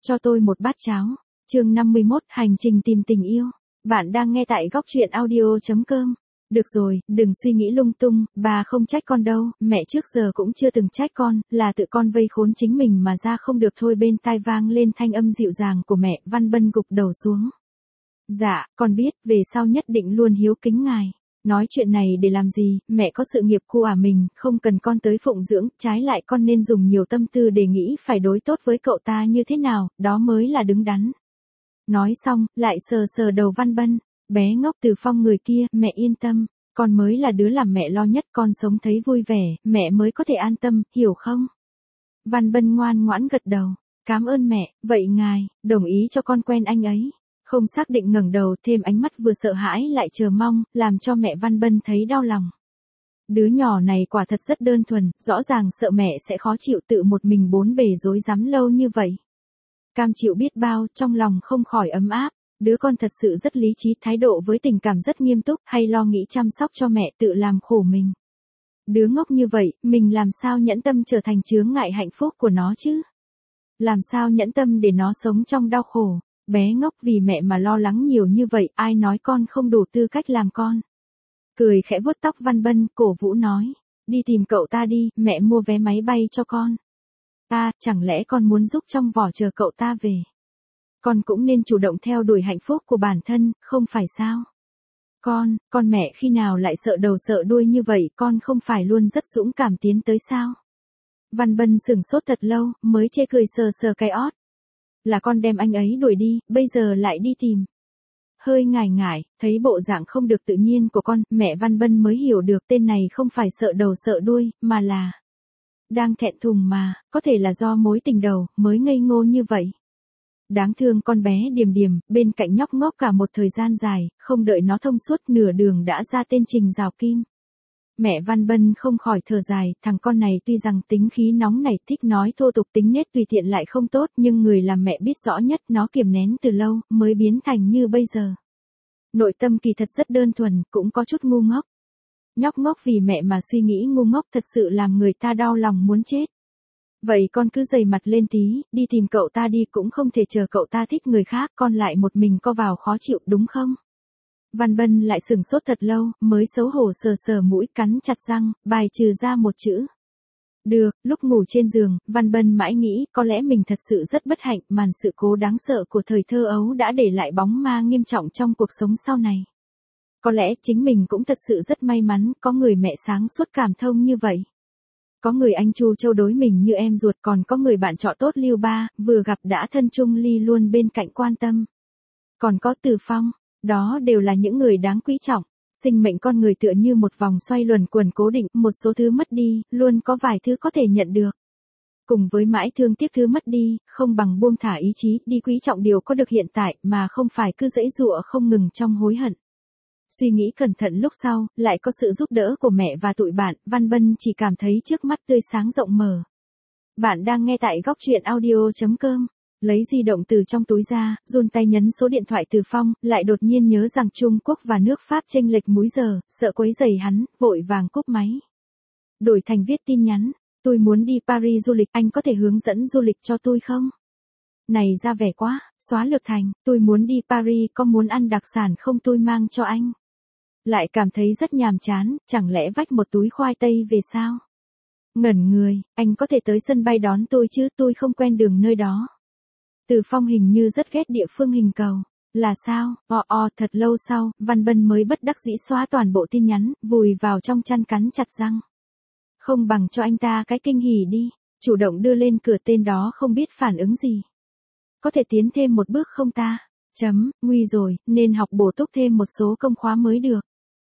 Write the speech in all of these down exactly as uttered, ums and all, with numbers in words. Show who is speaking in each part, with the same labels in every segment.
Speaker 1: cho tôi một bát cháo. Chương năm mươi mốt, hành trình tìm tình yêu. Bạn đang nghe tại góc truyện audio chấm com. Được rồi, đừng suy nghĩ lung tung, bà không trách con đâu, mẹ trước giờ cũng chưa từng trách con, là tự con vây khốn chính mình mà ra không được thôi. Bên tai vang lên thanh âm dịu dàng của mẹ. Văn Bân gục đầu xuống. Dạ, con biết, về sau nhất định luôn hiếu kính ngài. Nói chuyện này để làm gì, mẹ có sự nghiệp của ả mình, không cần con tới phụng dưỡng, trái lại con nên dùng nhiều tâm tư để nghĩ phải đối tốt với cậu ta như thế nào, đó mới là đứng đắn. Nói xong, lại sờ sờ đầu Văn Bân, bé ngốc Từ Phong người kia, mẹ yên tâm, con mới là đứa làm mẹ lo nhất, con sống thấy vui vẻ, mẹ mới có thể an tâm, hiểu không? Văn Bân ngoan ngoãn gật đầu, cảm ơn mẹ, vậy ngài, đồng ý cho con quen anh ấy. Không xác định ngẩng đầu, thêm ánh mắt vừa sợ hãi lại chờ mong, làm cho mẹ Văn Bân thấy đau lòng. Đứa nhỏ này quả thật rất đơn thuần, rõ ràng sợ mẹ sẽ khó chịu tự một mình bốn bề rối rắm lâu như vậy. Cam chịu biết bao, trong lòng không khỏi ấm áp, đứa con thật sự rất lý trí, thái độ với tình cảm rất nghiêm túc, hay lo nghĩ chăm sóc cho mẹ tự làm khổ mình. Đứa ngốc như vậy, mình làm sao nhẫn tâm trở thành chướng ngại hạnh phúc của nó chứ? Làm sao nhẫn tâm để nó sống trong đau khổ? Bé ngốc, vì mẹ mà lo lắng nhiều như vậy, ai nói con không đủ tư cách làm con. Cười khẽ vuốt tóc Văn Bân, cổ vũ nói, đi tìm cậu ta đi, mẹ mua vé máy bay cho con. À, chẳng lẽ con muốn giúp trong vỏ chờ cậu ta về? Con cũng nên chủ động theo đuổi hạnh phúc của bản thân, không phải sao? Con, con mẹ khi nào lại sợ đầu sợ đuôi như vậy, con không phải luôn rất dũng cảm tiến tới sao? Văn Bân sửng sốt thật lâu, mới chê cười sờ sờ cái ót. Là con đem anh ấy đuổi đi, bây giờ lại đi tìm. Hơi ngại ngại, thấy bộ dạng không được tự nhiên của con, mẹ Văn Bân mới hiểu được tên này không phải sợ đầu sợ đuôi, mà là đang thẹn thùng mà, có thể là do mối tình đầu, mới ngây ngô như vậy. Đáng thương con bé Điềm Điềm, bên cạnh nhóc ngốc cả một thời gian dài, không đợi nó thông suốt nửa đường đã ra tên Trình Rào Kim. Mẹ Văn Bân không khỏi thở dài, thằng con này tuy rằng tính khí nóng nảy, thích nói thô tục, tính nết tùy tiện lại không tốt, nhưng người làm mẹ biết rõ nhất, nó kiềm nén từ lâu, mới biến thành như bây giờ. Nội tâm kỳ thật rất đơn thuần, cũng có chút ngu ngốc. Nhóc ngốc vì mẹ mà suy nghĩ ngu ngốc thật sự làm người ta đau lòng muốn chết. Vậy con cứ dày mặt lên tí, đi tìm cậu ta đi, cũng không thể chờ cậu ta thích người khác, con lại một mình co vào khó chịu đúng không? Văn Bân lại sửng sốt thật lâu, mới xấu hổ sờ sờ mũi, cắn chặt răng, bài trừ ra một chữ. Được, lúc ngủ trên giường, Văn Bân mãi nghĩ, có lẽ mình thật sự rất bất hạnh, màn sự cố đáng sợ của thời thơ ấu đã để lại bóng ma nghiêm trọng trong cuộc sống sau này. Có lẽ chính mình cũng thật sự rất may mắn, có người mẹ sáng suốt cảm thông như vậy. Có người anh Chu Châu đối mình như em ruột, còn có người bạn trọ tốt Lưu Ba, vừa gặp đã thân chung ly luôn bên cạnh quan tâm. Còn có Từ Phong. Đó đều là những người đáng quý trọng. Sinh mệnh con người tựa như một vòng xoay luẩn quẩn cố định, một số thứ mất đi, luôn có vài thứ có thể nhận được. Cùng với mãi thương tiếc thứ mất đi, không bằng buông thả ý chí, đi quý trọng điều có được hiện tại, mà không phải cứ giãy giụa không ngừng trong hối hận. Suy nghĩ cẩn thận lúc sau, lại có sự giúp đỡ của mẹ và tụi bạn, Văn Bân chỉ cảm thấy trước mắt tươi sáng rộng mở. Bạn đang nghe tại góc truyện audio chấm com. Lấy di động từ trong túi ra, run tay nhấn số điện thoại Từ Phong, lại đột nhiên nhớ rằng Trung Quốc và nước Pháp chênh lệch múi giờ, sợ quấy rầy hắn, vội vàng cúp máy. Đổi thành viết tin nhắn, tôi muốn đi Paris du lịch, anh có thể hướng dẫn du lịch cho tôi không? Này ra vẻ quá, xóa lược thành, tôi muốn đi Paris, có muốn ăn đặc sản không tôi mang cho anh? Lại cảm thấy rất nhàm chán, chẳng lẽ vách một túi khoai tây về sao? Ngẩn người, anh có thể tới sân bay đón tôi chứ, tôi không quen đường nơi đó. Từ Phong hình như rất ghét địa phương hình cầu. Là sao? O o, thật lâu sau, Văn Bân mới bất đắc dĩ xóa toàn bộ tin nhắn, vùi vào trong chăn cắn chặt răng. Không bằng cho anh ta cái kinh hỉ đi, chủ động đưa lên cửa, tên đó không biết phản ứng gì. Có thể tiến thêm một bước không ta? Chấm, nguy rồi, nên học bổ túc thêm một số công khóa mới được.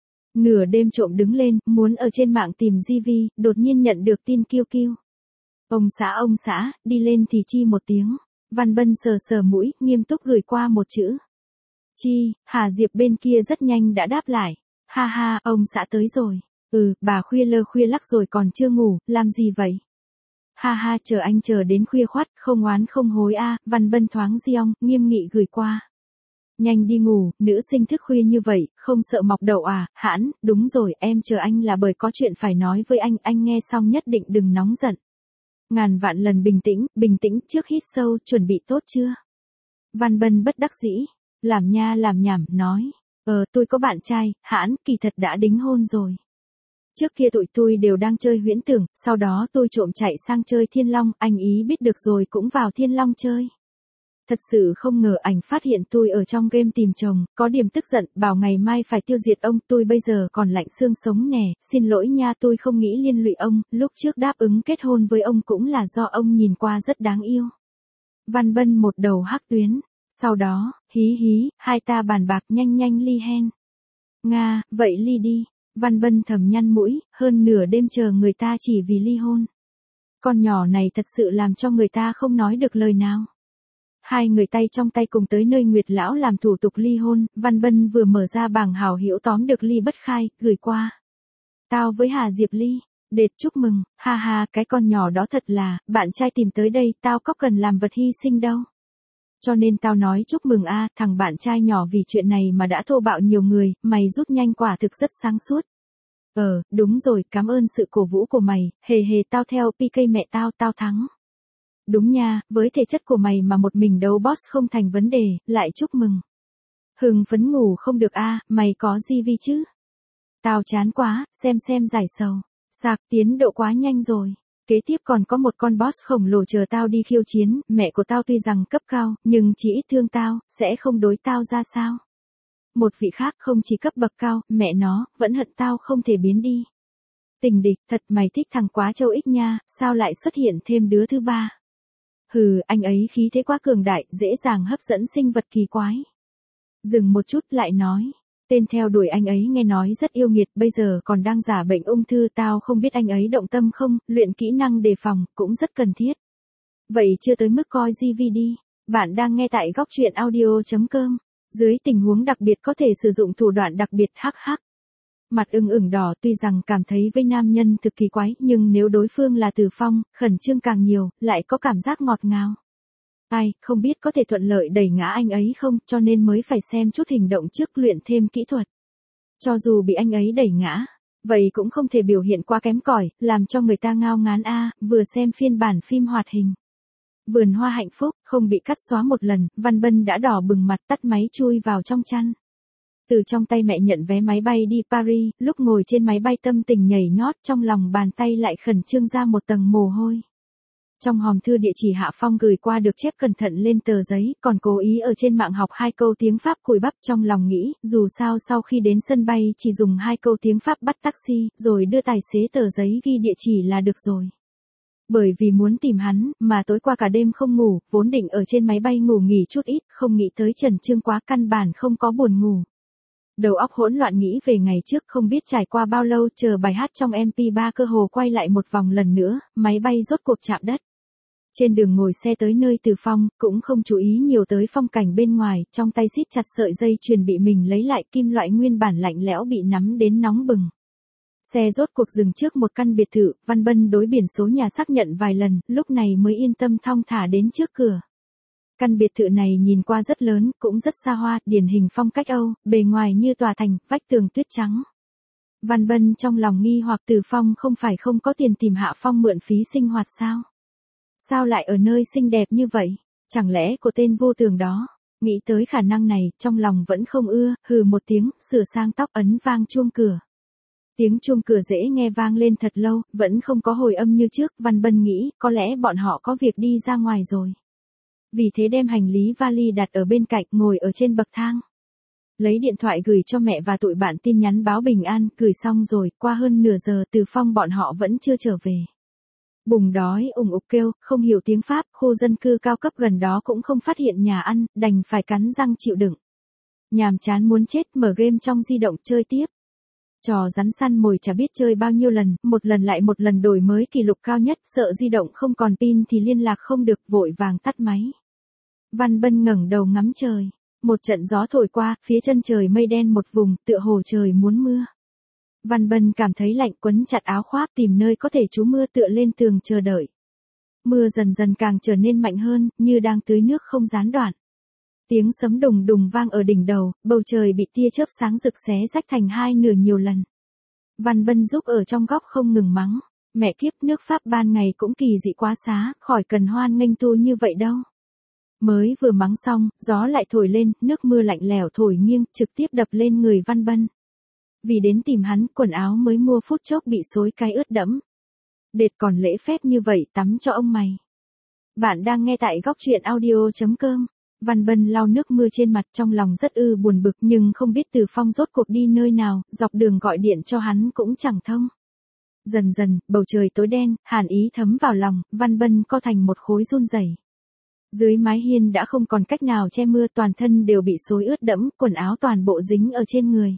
Speaker 1: Nửa đêm trộm đứng lên, muốn ở trên mạng tìm gi vi, đột nhiên nhận được tin kiêu kiêu. Ông xã ông xã, đi lên thì chi một tiếng. Văn Bân sờ sờ mũi, nghiêm túc gửi qua một chữ. Chi, Hà Diệp bên kia rất nhanh đã đáp lại. Ha ha, ông xã tới rồi. Ừ, bà khuya lơ khuya lắc rồi còn chưa ngủ, làm gì vậy? Ha ha, chờ anh chờ đến khuya khoắt, không oán không hối a. Văn Bân thoáng giong, nghiêm nghị gửi qua. Nhanh đi ngủ, nữ sinh thức khuya như vậy, không sợ mọc đầu à? Hãn, đúng rồi, em chờ anh là bởi có chuyện phải nói với anh, anh nghe xong nhất định đừng nóng giận. Ngàn vạn lần bình tĩnh, bình tĩnh trước hít sâu, chuẩn bị tốt chưa? Văn Bân bất đắc dĩ, làm nha làm nhảm, nói, ờ tôi có bạn trai, hãn, kỳ thật đã đính hôn rồi. Trước kia tụi tôi đều đang chơi huyễn tưởng, sau đó tôi trộm chạy sang chơi Thiên Long, anh ý biết được rồi cũng vào Thiên Long chơi. Thật sự không ngờ ảnh phát hiện tôi ở trong game tìm chồng, có điểm tức giận, bảo ngày mai phải tiêu diệt ông, tôi bây giờ còn lạnh xương sống nè, xin lỗi nha, tôi không nghĩ liên lụy ông, lúc trước đáp ứng kết hôn với ông cũng là do ông nhìn qua rất đáng yêu. Văn Bân một đầu hắc tuyến, sau đó, hí hí, hai ta bàn bạc nhanh nhanh ly hen. Nga, vậy ly đi. Văn Bân thầm nhăn mũi, hơn nửa đêm chờ người ta chỉ vì ly hôn. Con nhỏ này thật sự làm cho người ta không nói được lời nào. Hai người tay trong tay cùng tới nơi Nguyệt Lão làm thủ tục ly hôn, Văn Bân vừa mở ra bảng hảo hữu tóm được ly bất khai, gửi qua. Tao với Hà Diệp ly, đệt chúc mừng, ha ha, cái con nhỏ đó thật là, bạn trai tìm tới đây, tao có cần làm vật hy sinh đâu. Cho nên tao nói chúc mừng a, thằng bạn trai nhỏ vì chuyện này mà đã thô bạo nhiều người, mày rút nhanh quả thực rất sáng suốt. Ờ, đúng rồi, cảm ơn sự cổ vũ của mày, hề hề tao theo pê ca mẹ tao, tao thắng. Đúng nha, với thể chất của mày mà một mình đấu boss không thành vấn đề, lại chúc mừng. Hưng phấn ngủ không được a, mày có gi vê chứ? Tao chán quá, xem xem giải sầu. Sạc tiến độ quá nhanh rồi. Kế tiếp còn có một con boss khổng lồ chờ tao đi khiêu chiến, mẹ của tao tuy rằng cấp cao, nhưng chỉ ít thương tao, sẽ không đối tao ra sao. Một vị khác không chỉ cấp bậc cao, mẹ nó, vẫn hận tao không thể biến đi. Tình địch, thật mày thích thằng quá châu ích nha, sao lại xuất hiện thêm đứa thứ ba? Hừ, anh ấy khí thế quá cường đại, dễ dàng hấp dẫn sinh vật kỳ quái. Dừng một chút lại nói. Tên theo đuổi anh ấy nghe nói rất yêu nghiệt, bây giờ còn đang giả bệnh ung thư, tao không biết anh ấy động tâm không, luyện kỹ năng đề phòng, cũng rất cần thiết. Vậy chưa tới mức coi gi vê đi. Bạn đang nghe tại góc truyện audio chấm com. Dưới tình huống đặc biệt có thể sử dụng thủ đoạn đặc biệt hắc hắc. Mặt ửng ửng đỏ, tuy rằng cảm thấy với nam nhân thực kỳ quái, nhưng nếu đối phương là Từ Phong, khẩn trương càng nhiều, lại có cảm giác ngọt ngào. Ai, không biết có thể thuận lợi đẩy ngã anh ấy không, cho nên mới phải xem chút hình động trước, luyện thêm kỹ thuật. Cho dù bị anh ấy đẩy ngã, vậy cũng không thể biểu hiện quá kém cỏi, làm cho người ta ngao ngán a, vừa xem phiên bản phim hoạt hình. Vườn hoa hạnh phúc, không bị cắt xóa một lần, Văn Bân đã đỏ bừng mặt, tắt máy chui vào trong chăn. Từ trong tay mẹ nhận vé máy bay đi Paris, lúc ngồi trên máy bay tâm tình nhảy nhót, trong lòng bàn tay lại khẩn trương ra một tầng mồ hôi. Trong hòm thư địa chỉ Hạ Phong gửi qua được chép cẩn thận lên tờ giấy, còn cố ý ở trên mạng học hai câu tiếng Pháp cùi bắp, trong lòng nghĩ, dù sao sau khi đến sân bay chỉ dùng hai câu tiếng Pháp bắt taxi, rồi đưa tài xế tờ giấy ghi địa chỉ là được rồi. Bởi vì muốn tìm hắn, mà tối qua cả đêm không ngủ, vốn định ở trên máy bay ngủ nghỉ chút ít, không nghĩ tới Trần Trương quá, căn bản không có buồn ngủ. Đầu óc hỗn loạn nghĩ về ngày trước, không biết trải qua bao lâu, chờ bài hát trong em pê ba cơ hồ quay lại một vòng lần nữa, máy bay rốt cuộc chạm đất. Trên đường ngồi xe tới nơi Từ Phong, cũng không chú ý nhiều tới phong cảnh bên ngoài, trong tay siết chặt sợi dây chuyền bị mình lấy lại, kim loại nguyên bản lạnh lẽo bị nắm đến nóng bừng. Xe rốt cuộc dừng trước một căn biệt thự, Văn Bân đối biển số nhà xác nhận vài lần, lúc này mới yên tâm thong thả đến trước cửa. Căn biệt thự này nhìn qua rất lớn, cũng rất xa hoa, điển hình phong cách Âu, bề ngoài như tòa thành, vách tường tuyết trắng. Văn Bân trong lòng nghi hoặc Từ Phong không phải không có tiền tìm Hạ Phong mượn phí sinh hoạt sao? Sao lại ở nơi xinh đẹp như vậy? Chẳng lẽ của tên vô tường đó? Nghĩ tới khả năng này, trong lòng vẫn không ưa, hừ một tiếng, sửa sang tóc, ấn vang chuông cửa. Tiếng chuông cửa dễ nghe vang lên thật lâu, vẫn không có hồi âm như trước, Văn Bân nghĩ, có lẽ bọn họ có việc đi ra ngoài rồi. Vì thế đem hành lý vali đặt ở bên cạnh, ngồi ở trên bậc thang. Lấy điện thoại gửi cho mẹ và tụi bạn tin nhắn báo bình an, gửi xong rồi, qua hơn nửa giờ Từ Phong bọn họ vẫn chưa trở về. Bùng đói ủng ục kêu, không hiểu tiếng Pháp, khu dân cư cao cấp gần đó cũng không phát hiện nhà ăn, đành phải cắn răng chịu đựng. Nhàm chán muốn chết, mở game trong di động chơi tiếp. Trò rắn săn mồi chả biết chơi bao nhiêu lần, một lần lại một lần đổi mới kỷ lục cao nhất, sợ di động không còn pin thì liên lạc không được, vội vàng tắt máy. Văn Bân ngẩng đầu ngắm trời, một trận gió thổi qua, phía chân trời mây đen một vùng, tựa hồ trời muốn mưa. Văn Bân cảm thấy lạnh, quấn chặt áo khoác, tìm nơi có thể trú mưa, tựa lên tường chờ đợi. Mưa dần dần càng trở nên mạnh hơn, như đang tưới nước không gián đoạn. Tiếng sấm đùng đùng vang ở đỉnh đầu, bầu trời bị tia chớp sáng rực xé rách thành hai nửa nhiều lần. Văn Bân giúp ở trong góc không ngừng mắng. Mẹ kiếp, nước Pháp ban ngày cũng kỳ dị quá xá, khỏi cần hoan nghênh tu như vậy đâu. Mới vừa mắng xong, gió lại thổi lên, nước mưa lạnh lẽo thổi nghiêng, trực tiếp đập lên người Văn Bân. Vì đến tìm hắn, quần áo mới mua phút chốc bị xối cái ướt đẫm. Đệt còn lễ phép như vậy tắm cho ông mày. Bạn đang nghe tại góc truyện audio.com. Văn Bân lau nước mưa trên mặt, trong lòng rất ư buồn bực, nhưng không biết Từ Phong rốt cuộc đi nơi nào, dọc đường gọi điện cho hắn cũng chẳng thông. Dần dần, bầu trời tối đen, hàn ý thấm vào lòng, Văn Bân co thành một khối run rẩy. Dưới mái hiên đã không còn cách nào che mưa, toàn thân đều bị xối ướt đẫm, quần áo toàn bộ dính ở trên người.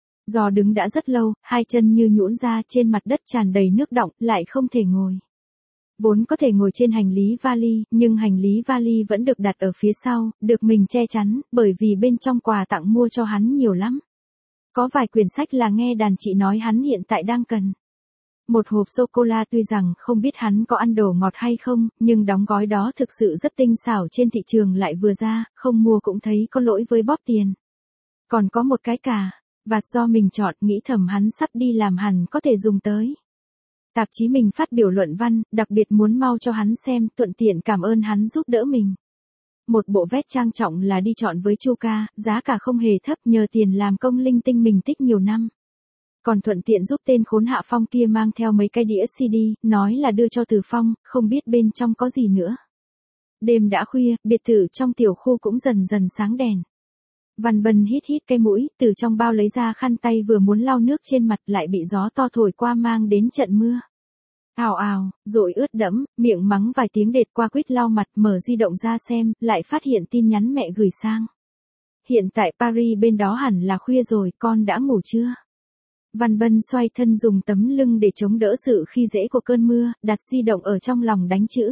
Speaker 1: Do đứng đã rất lâu, hai chân như nhũn ra, trên mặt đất tràn đầy nước đọng, lại không thể ngồi. Vốn có thể ngồi trên hành lý vali, nhưng hành lý vali vẫn được đặt ở phía sau, được mình che chắn, bởi vì bên trong quà tặng mua cho hắn nhiều lắm. Có vài quyển sách là nghe đàn chị nói hắn hiện tại đang cần. Một hộp sô-cô-la, tuy rằng không biết hắn có ăn đồ ngọt hay không, nhưng đóng gói đó thực sự rất tinh xảo, trên thị trường lại vừa ra, không mua cũng thấy có lỗi với bóp tiền. Còn có một cái cà vạt do mình chọn, nghĩ thầm hắn sắp đi làm hẳn có thể dùng tới. Tạp chí mình phát biểu luận văn, đặc biệt muốn mau cho hắn xem, thuận tiện cảm ơn hắn giúp đỡ mình. Một bộ vest trang trọng là đi chọn với Chu ca, giá cả không hề thấp, nhờ tiền làm công linh tinh mình tích nhiều năm. Còn thuận tiện giúp tên khốn Hạ Phong kia mang theo mấy cái đĩa xê đê, nói là đưa cho Từ Phong, không biết bên trong có gì nữa. Đêm đã khuya, biệt thự trong tiểu khu cũng dần dần sáng đèn. Văn Bân hít hít cái mũi, từ trong bao lấy ra khăn tay vừa muốn lau nước trên mặt lại bị gió to thổi qua mang đến trận mưa. Ào ào, rồi ướt đẫm, miệng mắng vài tiếng đệt qua quýt lau mặt, mở di động ra xem, lại phát hiện tin nhắn mẹ gửi sang. Hiện tại Paris bên đó hẳn là khuya rồi, con đã ngủ chưa? Văn Bân xoay thân dùng tấm lưng để chống đỡ sự khi dễ của cơn mưa, đặt di động ở trong lòng đánh chữ.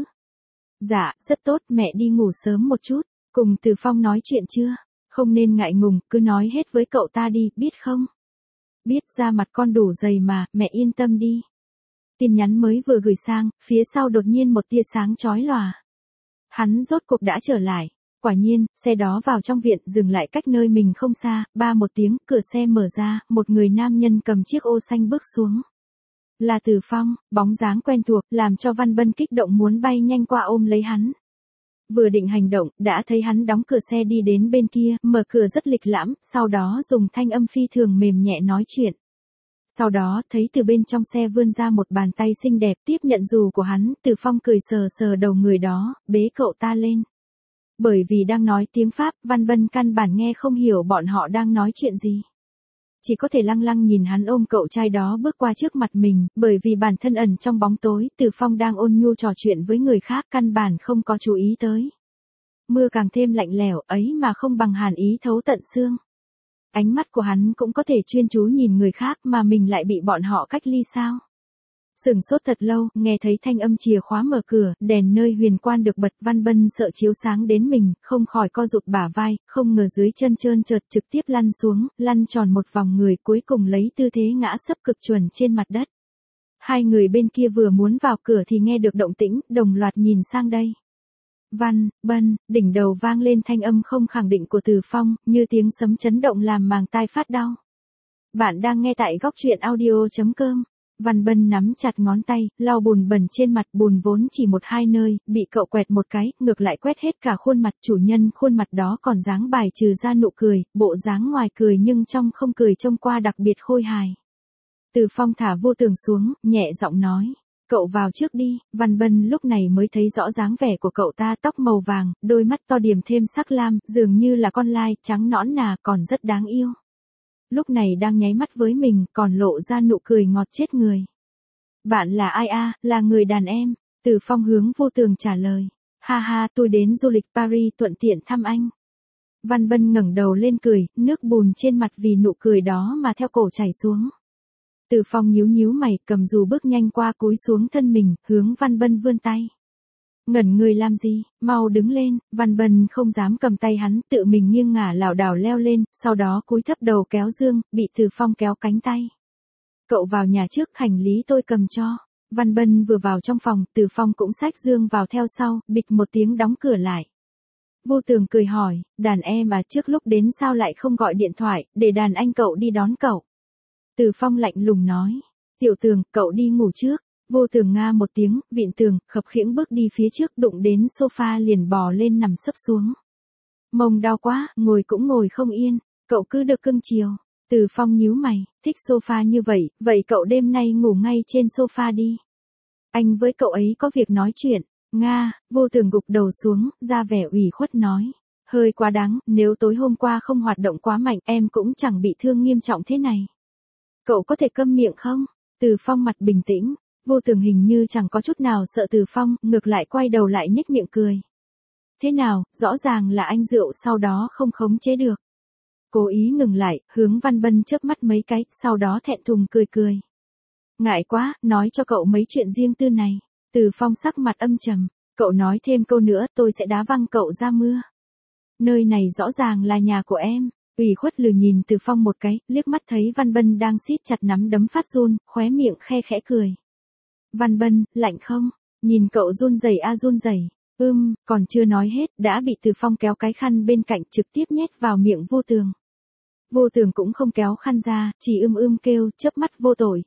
Speaker 1: Dạ, rất tốt, mẹ đi ngủ sớm một chút, cùng Từ Phong nói chuyện chưa? Không nên ngại ngùng, cứ nói hết với cậu ta đi, biết không? Biết, da mặt con đủ dày mà, mẹ yên tâm đi. Tin nhắn mới vừa gửi sang, phía sau đột nhiên một tia sáng chói lòa. Hắn rốt cuộc đã trở lại. Quả nhiên, xe đó vào trong viện, dừng lại cách nơi mình không xa, ba một tiếng, cửa xe mở ra, một người nam nhân cầm chiếc ô xanh bước xuống. Là Từ Phong, bóng dáng quen thuộc, làm cho Văn Bân kích động muốn bay nhanh qua ôm lấy hắn. Vừa định hành động, đã thấy hắn đóng cửa xe đi đến bên kia, mở cửa rất lịch lãm, sau đó dùng thanh âm phi thường mềm nhẹ nói chuyện. Sau đó, thấy từ bên trong xe vươn ra một bàn tay xinh đẹp tiếp nhận dù của hắn, Từ Phong cười sờ sờ đầu người đó, bế cậu ta lên. Bởi vì đang nói tiếng Pháp, Văn Bân căn bản nghe không hiểu bọn họ đang nói chuyện gì. Chỉ có thể lăng lăng nhìn hắn ôm cậu trai đó bước qua trước mặt mình, bởi vì bản thân ẩn trong bóng tối, Từ Phong đang ôn nhu trò chuyện với người khác, căn bản không có chú ý tới. Mưa càng thêm lạnh lẽo, ấy mà không bằng hàn ý thấu tận xương. Ánh mắt của hắn cũng có thể chuyên chú nhìn người khác mà mình lại bị bọn họ cách ly sao? Sửng sốt thật lâu, nghe thấy thanh âm chìa khóa mở cửa, đèn nơi huyền quan được bật, Văn Bân sợ chiếu sáng đến mình, không khỏi co rụt bả vai, không ngờ dưới chân trơn trượt trực tiếp lăn xuống, lăn tròn một vòng người, cuối cùng lấy tư thế ngã sấp cực chuẩn trên mặt đất. Hai người bên kia vừa muốn vào cửa thì nghe được động tĩnh, đồng loạt nhìn sang đây. Văn Bân, đỉnh đầu vang lên thanh âm không khẳng định của Từ Phong, như tiếng sấm chấn động làm màng tai phát đau. Bạn đang nghe tại góc truyện audio.com. Văn Bân nắm chặt ngón tay, lau bùn bẩn trên mặt, bùn vốn chỉ một hai nơi, bị cậu quẹt một cái, ngược lại quét hết cả khuôn mặt, chủ nhân khuôn mặt đó còn dáng bài trừ ra nụ cười, bộ dáng ngoài cười nhưng trong không cười trông qua đặc biệt khôi hài. Từ Phong thả Vô Tường xuống, nhẹ giọng nói, cậu vào trước đi. Văn Bân lúc này mới thấy rõ dáng vẻ của cậu ta, tóc màu vàng, đôi mắt to điểm thêm sắc lam, dường như là con lai, trắng nõn nà, còn rất đáng yêu. Lúc này đang nháy mắt với mình, còn lộ ra nụ cười ngọt chết người. Bạn là ai a? À, là người đàn em. Từ Phong hướng Vô Tường trả lời. Ha ha, tôi đến du lịch Paris thuận tiện thăm anh. Văn Bân ngẩng đầu lên cười, nước bùn trên mặt vì nụ cười đó mà theo cổ chảy xuống. Từ Phong nhíu nhíu mày, cầm dù bước nhanh qua, cúi xuống thân mình, hướng Văn Bân vươn tay. Ngẩn người làm gì, mau đứng lên. Văn Bân không dám cầm tay hắn, tự mình nghiêng ngả lảo đảo leo lên, sau đó cúi thấp đầu kéo dương, bị Từ Phong kéo cánh tay. Cậu vào nhà trước, hành lý tôi cầm cho. Văn Bân vừa vào trong phòng, Từ Phong cũng xách dương vào theo sau, bịch một tiếng đóng cửa lại. Vô Tường cười hỏi, đàn em à, trước lúc đến sao lại không gọi điện thoại, để đàn anh cậu đi đón cậu. Từ Phong lạnh lùng nói, Tiểu Tường, cậu đi ngủ trước. Vô Tường nga một tiếng, vịn tường, khập khiễng bước đi phía trước, đụng đến sofa liền bò lên nằm sấp xuống. Mông đau quá, ngồi cũng ngồi không yên, cậu cứ được cưng chiều. Từ Phong nhíu mày, thích sofa như vậy, vậy cậu đêm nay ngủ ngay trên sofa đi. Anh với cậu ấy có việc nói chuyện. Nga, Vô Tường gục đầu xuống, ra vẻ ủy khuất nói. Hơi quá đáng, nếu tối hôm qua không hoạt động quá mạnh em cũng chẳng bị thương nghiêm trọng thế này. Cậu có thể câm miệng không? Từ Phong mặt bình tĩnh, Vô Tường hình như chẳng có chút nào sợ Từ Phong, ngược lại quay đầu lại nhếch miệng cười. Thế nào, rõ ràng là anh rượu sau đó không khống chế được. Cố ý ngừng lại, hướng Văn Bân chớp mắt mấy cái, sau đó thẹn thùng cười cười. Ngại quá, nói cho cậu mấy chuyện riêng tư này. Từ Phong sắc mặt âm trầm, cậu nói thêm câu nữa tôi sẽ đá văng cậu ra mưa. Nơi này rõ ràng là nhà của em. Ủy khuất lừ nhìn Từ Phong một cái, liếc mắt thấy Văn Bân đang siết chặt nắm đấm phát run, khóe miệng khe khẽ cười. Văn Bân, lạnh không? Nhìn cậu run rẩy a run rẩy. Ưm, còn chưa nói hết, đã bị Từ Phong kéo cái khăn bên cạnh trực tiếp nhét vào miệng Vô Tường. Vô Tường cũng không kéo khăn ra, chỉ ưm ưm kêu, chớp mắt vô tội.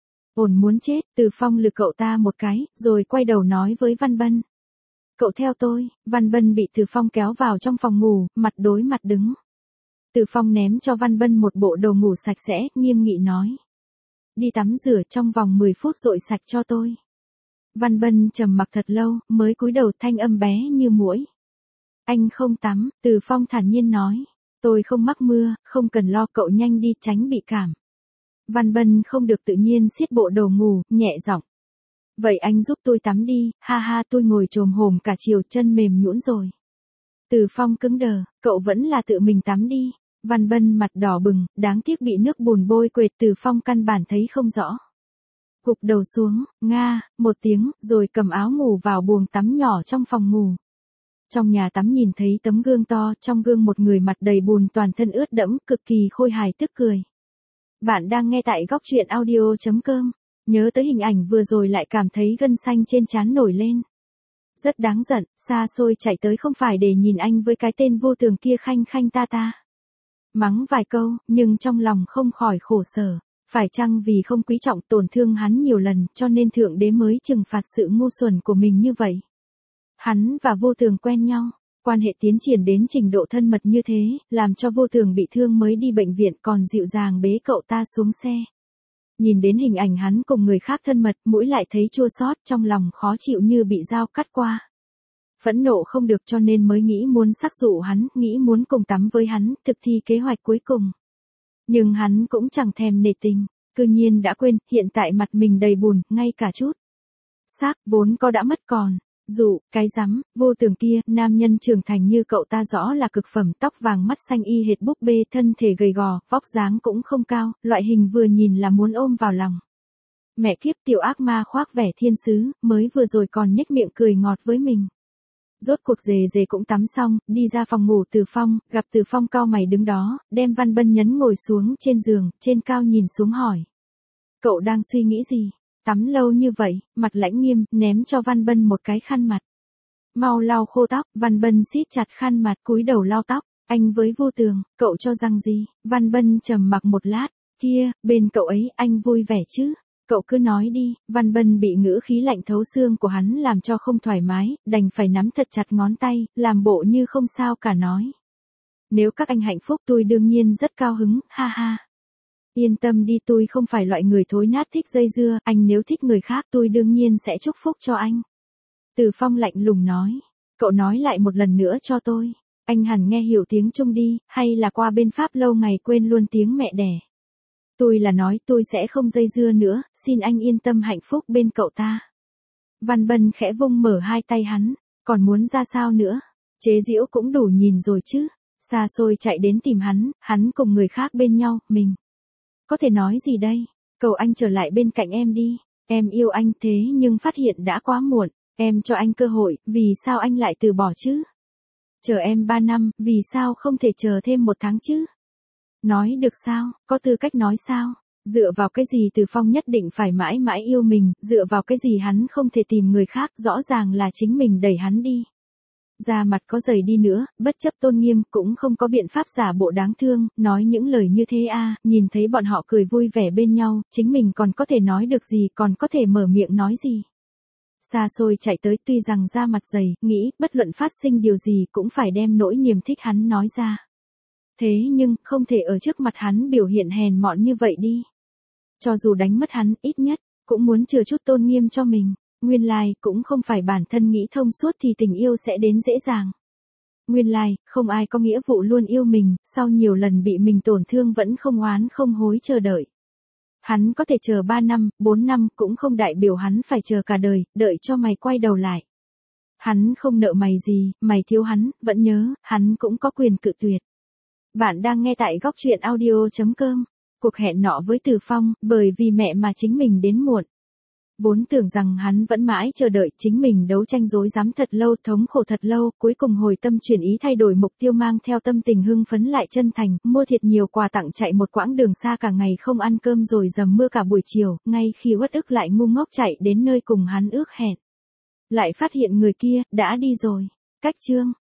Speaker 1: Ổn muốn chết, Từ Phong lừa cậu ta một cái, rồi quay đầu nói với Văn Bân. Cậu theo tôi. Văn Bân bị Từ Phong kéo vào trong phòng ngủ, mặt đối mặt đứng. Từ Phong ném cho Văn Bân một bộ đồ ngủ sạch sẽ, nghiêm nghị nói. Đi tắm rửa trong vòng mười phút dội sạch cho tôi. Văn Bân trầm mặc thật lâu, mới cúi đầu, thanh âm bé như muỗi. Anh không tắm, Từ Phong thản nhiên nói. Tôi không mắc mưa, không cần lo, cậu nhanh đi tránh bị cảm. Văn Bân không được tự nhiên siết bộ đồ ngủ, nhẹ giọng. Vậy anh giúp tôi tắm đi, ha ha, tôi ngồi chồm hổm cả chiều, chân mềm nhũn rồi. Từ Phong cứng đờ, cậu vẫn là tự mình tắm đi. Văn Bân mặt đỏ bừng, đáng tiếc bị nước bùn bôi quệt, Từ Phong căn bản thấy không rõ. Gục đầu xuống, nga, một tiếng, rồi cầm áo ngủ vào buồng tắm nhỏ trong phòng ngủ. Trong nhà tắm nhìn thấy tấm gương to, trong gương một người mặt đầy bùn, toàn thân ướt đẫm, cực kỳ khôi hài tức cười. Bạn đang nghe tại góc truyện audio chấm com. Nhớ tới hình ảnh vừa rồi lại cảm thấy gân xanh trên trán nổi lên. Rất đáng giận, xa xôi chạy tới không phải để nhìn anh với cái tên Vô Tường kia khanh khanh ta ta. Mắng vài câu, nhưng trong lòng không khỏi khổ sở. Phải chăng vì không quý trọng tổn thương hắn nhiều lần, cho nên Thượng Đế mới trừng phạt sự ngu xuẩn của mình như vậy. Hắn và Vô Tường quen nhau, quan hệ tiến triển đến trình độ thân mật như thế, làm cho Vô Tường bị thương mới đi bệnh viện, còn dịu dàng bế cậu ta xuống xe. Nhìn đến hình ảnh hắn cùng người khác thân mật, mũi lại thấy chua xót, trong lòng khó chịu như bị dao cắt qua. Phẫn nộ không được cho nên mới nghĩ muốn sắc dụ hắn, nghĩ muốn cùng tắm với hắn, thực thi kế hoạch cuối cùng. Nhưng hắn cũng chẳng thèm nể tình, cư nhiên đã quên, hiện tại mặt mình đầy bùn, ngay cả chút xác vốn có đã mất còn. Dụ, cái rắm, Vô Tường kia, nam nhân trưởng thành như cậu ta rõ là cực phẩm, tóc vàng mắt xanh y hệt búp bê, thân thể gầy gò, vóc dáng cũng không cao, loại hình vừa nhìn là muốn ôm vào lòng. Mẹ kiếp, tiểu ác ma khoác vẻ thiên sứ, mới vừa rồi còn nhếch miệng cười ngọt với mình. Rốt cuộc dề dề cũng tắm xong, đi ra phòng ngủ Từ Phong, gặp Từ Phong cau mày đứng đó, đem Văn Bân nhấn ngồi xuống trên giường, trên cao nhìn xuống hỏi. Cậu đang suy nghĩ gì? Tắm lâu như vậy, mặt lãnh nghiêm, ném cho Văn Bân một cái khăn mặt. Mau lau khô tóc, Văn Bân siết chặt khăn mặt, cúi đầu lau tóc. Anh với Vô Tường, cậu cho rằng gì? Văn Bân trầm mặc một lát. Kia, bên cậu ấy, anh vui vẻ chứ? Cậu cứ nói đi. Văn Bân bị ngữ khí lạnh thấu xương của hắn làm cho không thoải mái, đành phải nắm thật chặt ngón tay, làm bộ như không sao cả nói. Nếu các anh hạnh phúc tôi đương nhiên rất cao hứng, ha ha. Yên tâm đi, tôi không phải loại người thối nát thích dây dưa, anh nếu thích người khác tôi đương nhiên sẽ chúc phúc cho anh. Từ Phong lạnh lùng nói, cậu nói lại một lần nữa cho tôi, anh hẳn nghe hiểu tiếng Trung đi, hay là qua bên Pháp lâu ngày quên luôn tiếng mẹ đẻ. Tôi là nói tôi sẽ không dây dưa nữa, xin anh yên tâm hạnh phúc bên cậu ta. Văn Bân khẽ vung mở hai tay hắn, còn muốn ra sao nữa, chế giễu cũng đủ nhìn rồi chứ, xa xôi chạy đến tìm hắn, hắn cùng người khác bên nhau, mình. Có thể nói gì đây, cầu anh trở lại bên cạnh em đi, em yêu anh thế nhưng phát hiện đã quá muộn, em cho anh cơ hội, vì sao anh lại từ bỏ chứ? Chờ em ba năm, vì sao không thể chờ thêm một tháng chứ? Nói được sao, có tư cách nói sao? Dựa vào cái gì Từ Phong nhất định phải mãi mãi yêu mình, dựa vào cái gì hắn không thể tìm người khác, rõ ràng là chính mình đẩy hắn đi. Da mặt có dày đi nữa, bất chấp tôn nghiêm cũng không có biện pháp giả bộ đáng thương, nói những lời như thế a, nhìn thấy bọn họ cười vui vẻ bên nhau, chính mình còn có thể nói được gì, còn có thể mở miệng nói gì. Xa xôi chạy tới, tuy rằng da mặt dày, nghĩ bất luận phát sinh điều gì cũng phải đem nỗi niềm thích hắn nói ra. Thế nhưng, không thể ở trước mặt hắn biểu hiện hèn mọn như vậy đi. Cho dù đánh mất hắn, ít nhất, cũng muốn chừa chút tôn nghiêm cho mình. Nguyên lai, like, cũng không phải bản thân nghĩ thông suốt thì tình yêu sẽ đến dễ dàng. Nguyên lai, like, không ai có nghĩa vụ luôn yêu mình, sau nhiều lần bị mình tổn thương vẫn không oán không hối chờ đợi. Hắn có thể chờ ba năm, bốn năm cũng không đại biểu hắn phải chờ cả đời, đợi cho mày quay đầu lại. Hắn không nợ mày gì, mày thiếu hắn, vẫn nhớ, hắn cũng có quyền cự tuyệt. Bạn đang nghe tại góc truyện audio chấm com. Cuộc hẹn nọ với Từ Phong, bởi vì mẹ mà chính mình đến muộn. Vốn tưởng rằng hắn vẫn mãi chờ đợi, chính mình đấu tranh rối rắm thật lâu, thống khổ thật lâu, cuối cùng hồi tâm chuyển ý thay đổi mục tiêu, mang theo tâm tình hưng phấn lại chân thành, mua thiệt nhiều quà tặng, chạy một quãng đường xa, cả ngày không ăn cơm rồi dầm mưa cả buổi chiều, ngay khi uất ức lại ngu ngốc chạy đến nơi cùng hắn ước hẹn. Lại phát hiện người kia, đã đi rồi. Cách chương